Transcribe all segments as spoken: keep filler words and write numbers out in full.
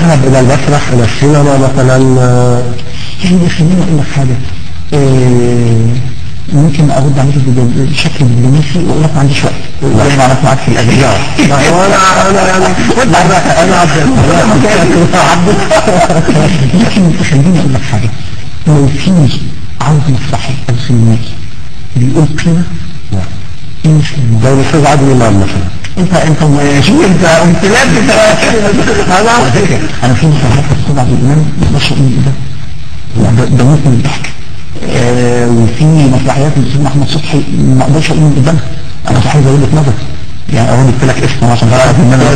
تذهب الى المسرح الى السينما مثلا؟ يعني خليني اقول لك حاجه، ممكن ارد عليك بشكل دبلوماسي واقول لك ما عنديش وقت زي ما عملت معاك في الاجازه. وانا انا يعني انا عبد لكن خليني اقول لك حاجه، لو في عرض مسرحي او سينمائي بيقول قيمه ايه مش زي الاستاذ عادل امام مثلا، انت انت ماشي انت امتلاك انا على فكره انا في مسرحيات الاستاذ عادل امام ما شاء الله ده ده ممكن الضحك، وفي مسرحيات الاستاذ محمد صبحي ما اقدرش اقول من قدامها، انا صحيح زي وجهه نظر يعني اقول لك اسمه عشان تعرف ان انا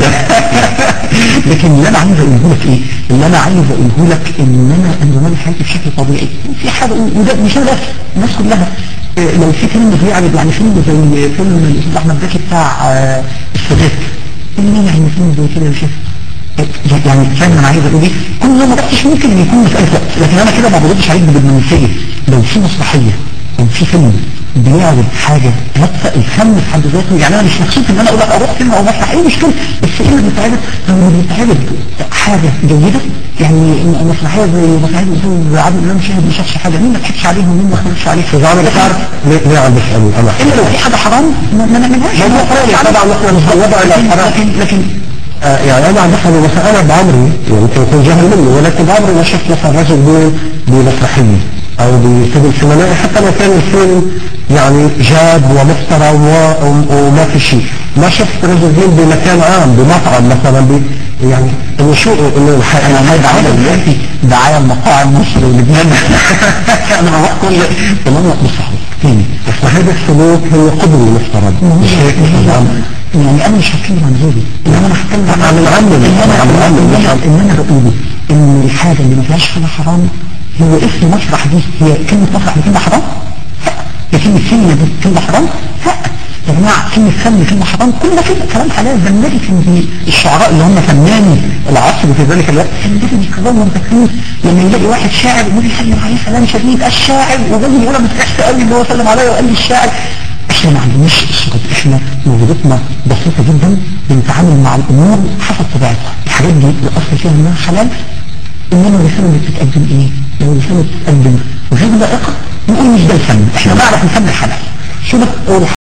لكن اللي انا عايز اقوله لك ايه؟ اللي انا عايز اقوله لك ان انا انظم حياتي بشكل طبيعي، في حاجه وده مش انا بس الناس كلها. لو في فيلم بيعرض يعني فيلم زي فيلم الاستاذ احمد زكي بتاع السادات، ايه اللي يعني فيلم زي كده يا شيخ؟ يعني فاهم انا عايز اقول ايه؟ كل ما بقتش ممكن يكون مساله وقت، لكن انا كده ما بردش عليك بالدبلوماسيه. لو في مسرحيه او في فيلم بيعرض حاجه هدفه الفن في حد ذاته، يعني انا مش مقصود ان انا اقول لك اروح فيلم او مسرح، ايه مشكله؟ بس ايه اللي بيتعرض؟ لما بيتعرض حاجه جيده، يعني مسرحيه زي مسرحيه الاستاذ عادل امام شاهد ما شافش حاجه، مين ما ضحكش عليهم ومين ما اتفرجش عليه؟ فانا مش عارف ليه عم بسال انا الا لو في حاجه حرام ما نعملهاش. طبعا احنا مش هنوضع الى الحرام، لكن آه يعني انا مثلا مثلا انا بعمري يمكن يكون جاهل مني، ولكن بعمري ما شفت مثلا رجل دين بمسرحيه او بفيلم سينمائي، حتى لو كان الفيلم يعني جاد ومحترم وما في شيء، ما شفت رجل دين بمكان عام بمطعم مثلا ب يعني انه شو انه انا ما دعايه دلوقتي دعايه المطاعم مصر ولبنان انا بروح كل تمام مصحف تاني، بس هذا السلوك هو قدوه مفترض مش هيك يعني انا مش هتكلم عن غيري، ان انا هتكلم عن العمل ان انا بقوله ان الحاجه اللي ما فيهاش حاجه حرام، هو اسم مسرح دي هي كلمه مسرح دي كلمه حرام؟ لا. كلمه سينما دي كلمه حرام؟ لا. يا جماعه كلمه فن كلمه حرام؟ كل ده كده كلام حلال. ده النبي كان الشعراء اللي هم فناني العصر في ذلك الوقت كان النبي بيكرمهم تكريم، لما يلاقي واحد شاعر النبي يسلم عليه سلام شديد، الشاعر، والراجل يقول انا متكسف قوي اللي هو سلم عليا وقال لي الشاعر. احنا ما عندناش الصفات، احنا موجودتنا بسيطه جدا، بنتعامل مع الامور حسب طبيعتها، الحاجات دي الاصل فيها انها حلال، انما الرساله اللي بتتقدم ايه؟ لو الرساله بتتقدم غير لائقه نقول مش ده الفن، احنا نعرف نفن الحلال. شو ده؟